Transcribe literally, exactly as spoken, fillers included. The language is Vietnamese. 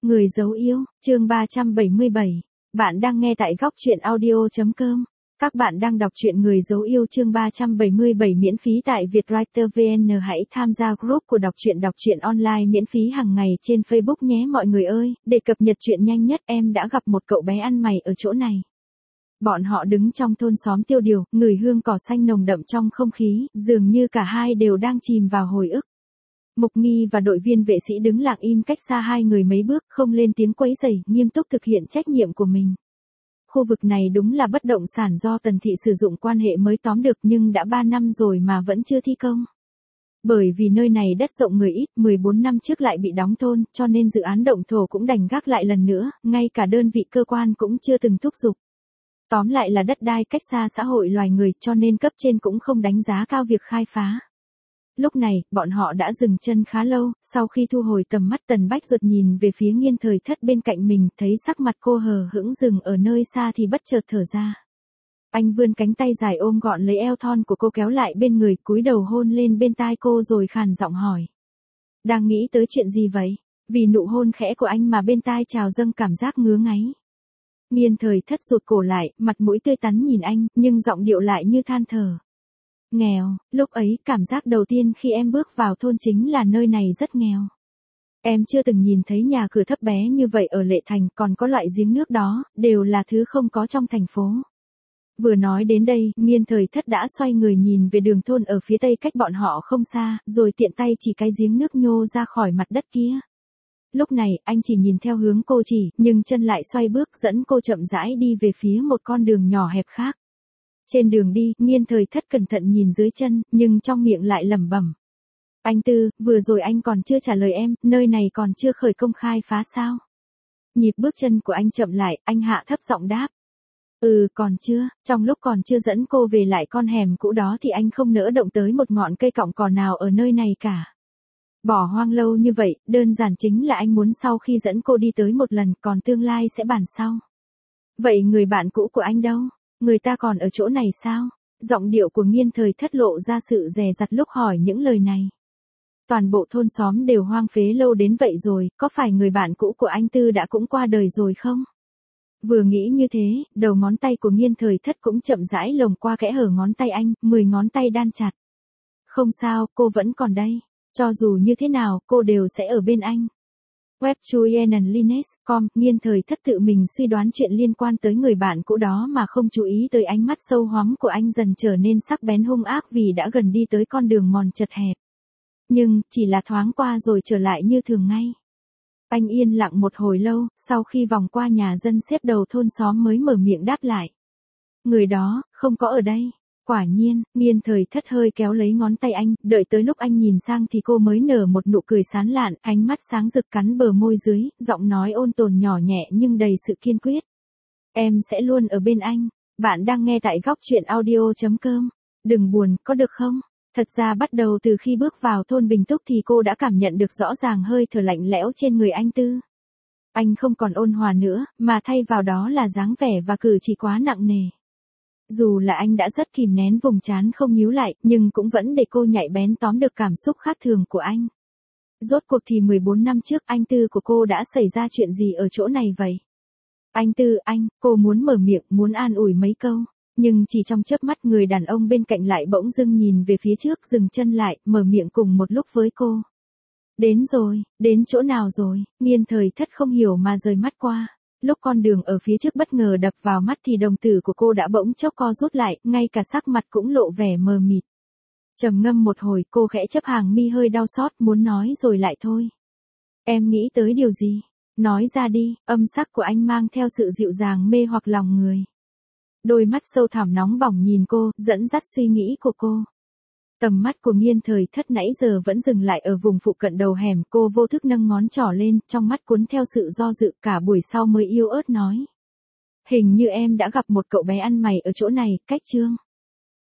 Người dấu yêu, chương ba trăm bảy mươi bảy. Bạn đang nghe tại góc truyện audio chấm com. Các bạn đang đọc truyện Người dấu yêu chương ba trăm bảy mươi bảy miễn phí tại Vietwriter vê en. Hãy tham gia group của đọc truyện đọc truyện online miễn phí hàng ngày trên Facebook nhé mọi người ơi. Để cập nhật truyện nhanh nhất, em đã gặp một cậu bé ăn mày ở chỗ này. Bọn họ đứng trong thôn xóm tiêu điều, ngửi hương cỏ xanh nồng đậm trong không khí, dường như cả hai đều đang chìm vào hồi ức. Mục Nghi và đội viên vệ sĩ đứng lặng im cách xa hai người mấy bước, không lên tiếng quấy rầy, nghiêm túc thực hiện trách nhiệm của mình. Khu vực này đúng là bất động sản do Tần Thị sử dụng quan hệ mới tóm được, nhưng đã ba năm rồi mà vẫn chưa thi công. Bởi vì nơi này đất rộng người ít, mười bốn năm trước lại bị đóng thôn, cho nên dự án động thổ cũng đành gác lại lần nữa, ngay cả đơn vị cơ quan cũng chưa từng thúc giục. Tóm lại là đất đai cách xa xã hội loài người, cho nên cấp trên cũng không đánh giá cao việc khai phá. Lúc này, bọn họ đã dừng chân khá lâu, sau khi thu hồi tầm mắt Tần Bách Duật nhìn về phía Nghiên Thời Thất bên cạnh mình, thấy sắc mặt cô hờ hững dừng ở nơi xa thì bất chợt thở ra. Anh vươn cánh tay dài ôm gọn lấy eo thon của cô kéo lại bên người, cúi đầu hôn lên bên tai cô rồi khàn giọng hỏi. Đang nghĩ tới chuyện gì vậy? Vì nụ hôn khẽ của anh mà bên tai trào dâng cảm giác ngứa ngáy. Nghiên Thời Thất rụt cổ lại, mặt mũi tươi tắn nhìn anh, nhưng giọng điệu lại như than thở. Nghèo, lúc ấy cảm giác đầu tiên khi em bước vào thôn chính là nơi này rất nghèo. Em chưa từng nhìn thấy nhà cửa thấp bé như vậy ở Lệ Thành, còn có loại giếng nước đó, đều là thứ không có trong thành phố. Vừa nói đến đây, Nghiên Thời Thất đã xoay người nhìn về đường thôn ở phía tây cách bọn họ không xa, rồi tiện tay chỉ cái giếng nước nhô ra khỏi mặt đất kia. Lúc này, anh chỉ nhìn theo hướng cô chỉ, nhưng chân lại xoay bước dẫn cô chậm rãi đi về phía một con đường nhỏ hẹp khác. Trên đường đi, Nghiên Thời Thất cẩn thận nhìn dưới chân, nhưng trong miệng lại lẩm bẩm. Anh Tư, vừa rồi anh còn chưa trả lời em, nơi này còn chưa khởi công khai phá sao? Nhịp bước chân của anh chậm lại, anh hạ thấp giọng đáp. Ừ, còn chưa, trong lúc còn chưa dẫn cô về lại con hẻm cũ đó thì anh không nỡ động tới một ngọn cây cọng cỏ nào ở nơi này cả. Bỏ hoang lâu như vậy, đơn giản chính là anh muốn sau khi dẫn cô đi tới một lần, còn tương lai sẽ bàn sau. Vậy người bạn cũ của anh đâu? Người ta còn ở chỗ này sao? Giọng điệu của Nghiên Thời Thất lộ ra sự dè dặt lúc hỏi những lời này. Toàn bộ thôn xóm đều hoang phế lâu đến vậy rồi, có phải người bạn cũ của anh Tư đã cũng qua đời rồi không? Vừa nghĩ như thế, đầu ngón tay của Nghiên Thời Thất cũng chậm rãi lồng qua kẽ hở ngón tay anh, mười ngón tay đan chặt. Không sao, cô vẫn còn đây. Cho dù như thế nào, cô đều sẽ ở bên anh. Web Chuyen Lines chấm com, Nghiên Thời Thất tự mình suy đoán chuyện liên quan tới người bạn cũ đó mà không chú ý tới ánh mắt sâu hoắm của anh dần trở nên sắc bén hung ác vì đã gần đi tới con đường mòn chật hẹp. Nhưng, chỉ là thoáng qua rồi trở lại như thường ngay. Anh yên lặng một hồi lâu, sau khi vòng qua nhà dân xếp đầu thôn xóm mới mở miệng đáp lại. Người đó, không có ở đây. Quả nhiên, Nghiên Thời Thất hơi kéo lấy ngón tay anh, đợi tới lúc anh nhìn sang thì cô mới nở một nụ cười sán lạn, ánh mắt sáng rực cắn bờ môi dưới, giọng nói ôn tồn nhỏ nhẹ nhưng đầy sự kiên quyết. Em sẽ luôn ở bên anh. Bạn đang nghe tại góc truyện audio chấm com. Đừng buồn, có được không? Thật ra bắt đầu từ khi bước vào thôn Bình Túc thì cô đã cảm nhận được rõ ràng hơi thở lạnh lẽo trên người anh Tư. Anh không còn ôn hòa nữa, mà thay vào đó là dáng vẻ và cử chỉ quá nặng nề. Dù là anh đã rất kìm nén vùng trán không nhíu lại, nhưng cũng vẫn để cô nhạy bén tóm được cảm xúc khác thường của anh. Rốt cuộc thì mười bốn năm trước anh Tư của cô đã xảy ra chuyện gì ở chỗ này vậy? Anh Tư, anh, cô muốn mở miệng, muốn an ủi mấy câu. Nhưng chỉ trong chớp mắt người đàn ông bên cạnh lại bỗng dưng nhìn về phía trước, dừng chân lại, mở miệng cùng một lúc với cô. Đến rồi, đến chỗ nào rồi? Nghiên Thời Thất không hiểu mà rời mắt qua. Lúc con đường ở phía trước bất ngờ đập vào mắt thì đồng tử của cô đã bỗng chốc co rút lại, ngay cả sắc mặt cũng lộ vẻ mờ mịt. Trầm ngâm một hồi, cô khẽ chớp hàng mi hơi đau xót, muốn nói rồi lại thôi. Em nghĩ tới điều gì? Nói ra đi, âm sắc của anh mang theo sự dịu dàng mê hoặc lòng người. Đôi mắt sâu thẳm nóng bỏng nhìn cô, dẫn dắt suy nghĩ của cô. Tầm mắt của Nghiên Thời Thất nãy giờ vẫn dừng lại ở vùng phụ cận đầu hẻm, cô vô thức nâng ngón trỏ lên, trong mắt cuốn theo sự do dự, cả buổi sau mới yếu ớt nói. Hình như em đã gặp một cậu bé ăn mày ở chỗ này, cách Trương.